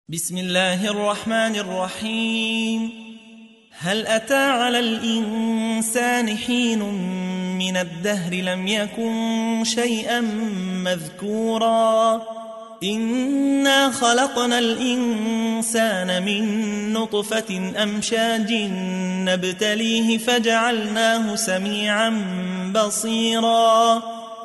بسم الله الرحمن الرحيم. هل أتى على الإنسان حين من الدهر لم يكن شيئا مذكورا إنا خلقنا الإنسان من نطفة أمشاج نبتليه فجعلناه سميعا بصيرا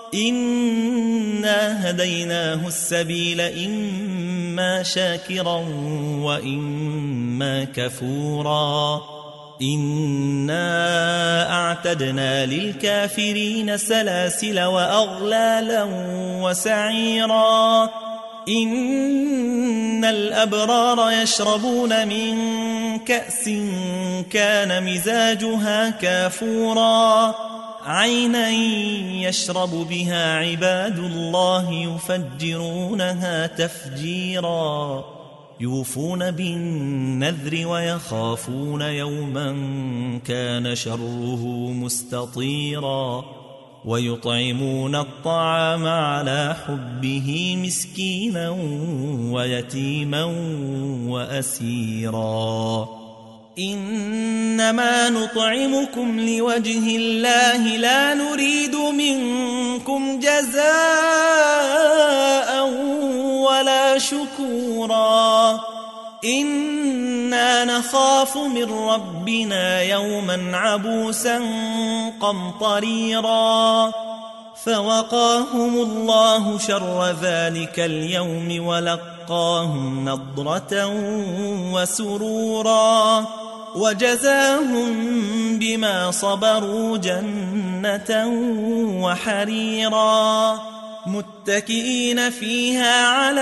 إنا هديناه السبيل إما شاكرا وإما كفورا إنا أعتدنا للكافرين سلاسل وأغلالا وسعيرا إن الأبرار يشربون من كأس كان مزاجها كافورا عينا يشرب بها عباد الله يفجرونها تفجيرا يوفون بالنذر ويخافون يوما كان شره مستطيرا ويطعمون الطعام على حبه مسكينا ويتيما وأسيرا إنما نطعمكم لوجه الله لا نريد منكم جزاء ولا شكورا إنا نخاف من ربنا يوما عبوسا قمطريرا فوقاهم الله شر ذلك اليوم ولقاهم نضرة وسرورا وجزاهم بما صبروا جنة وحريرا متكئين فيها على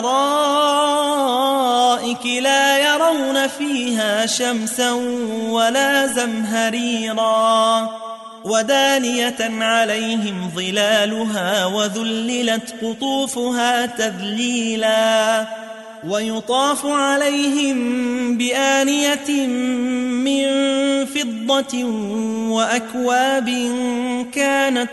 الأرائك لا يرون فيها شمسا ولا زمهريرا ودانية عليهم ظلالها وذللت قطوفها تذليلا ويطاف عليهم بآنية من فضة وأكواب كانت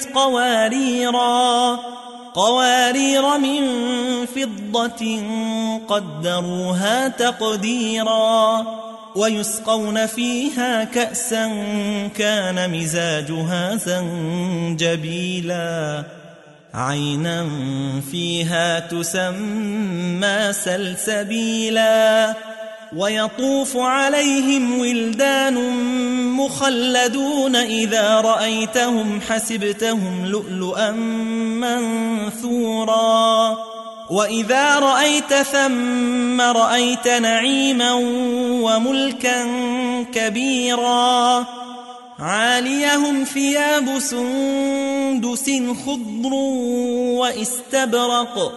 قوارير من فضة قدروها تقديرا ويسقون فيها كأسا كان مزاجها زنجبيلا عينا فيها تسمى سلسبيلا ويطوف عليهم ولدان مخلدون إذا رأيتهم حسبتهم لؤلؤا منثورا وإذا رأيت ثم رأيت نعيما وملكا كبيرا عاليهم ثياب سندس خضر واستبرق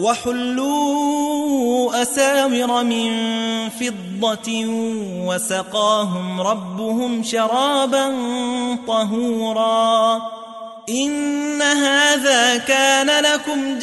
وحلوا أساور من فضة وسقاهم ربهم شرابا طهورا إن هذا كان لكم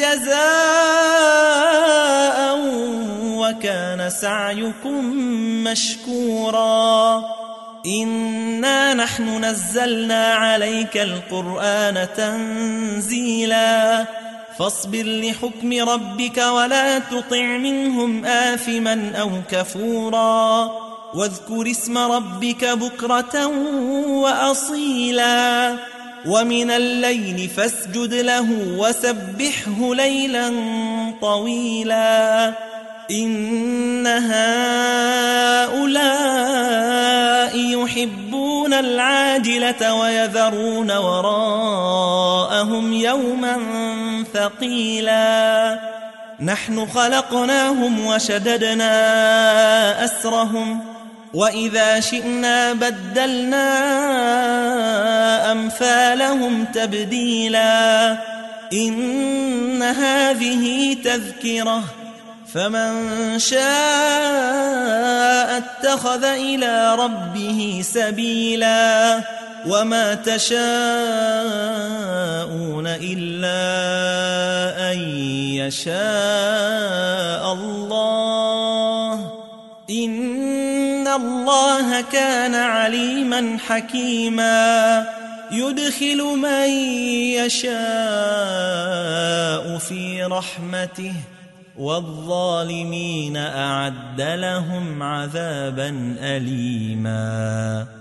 جزاء وكان سعيكم مشكورا إنا نحن نزلنا عليك القرآن تنزيلا فاصبر لحكم ربك ولا تطع منهم آثما أو كفورا واذكر اسم ربك بكرة وأصيلا ومن الليل فاسجد له وسبحه ليلا طويلا إن هؤلاء يحبون العاجلة ويذرون وراءهم يوما ثقيلا نحن خلقناهم وشددنا أسرهم وإذا شئنا بدلنا أمثالهم تبديلا إن هذه تذكرة فمن شاء اتخذ إلى ربه سبيلا وما تشاءون إلا أن يشاء الله إن الله كان عليما حكيما يدخل من يشاء في رحمته والظالمين أعد لهم عذابا أليما.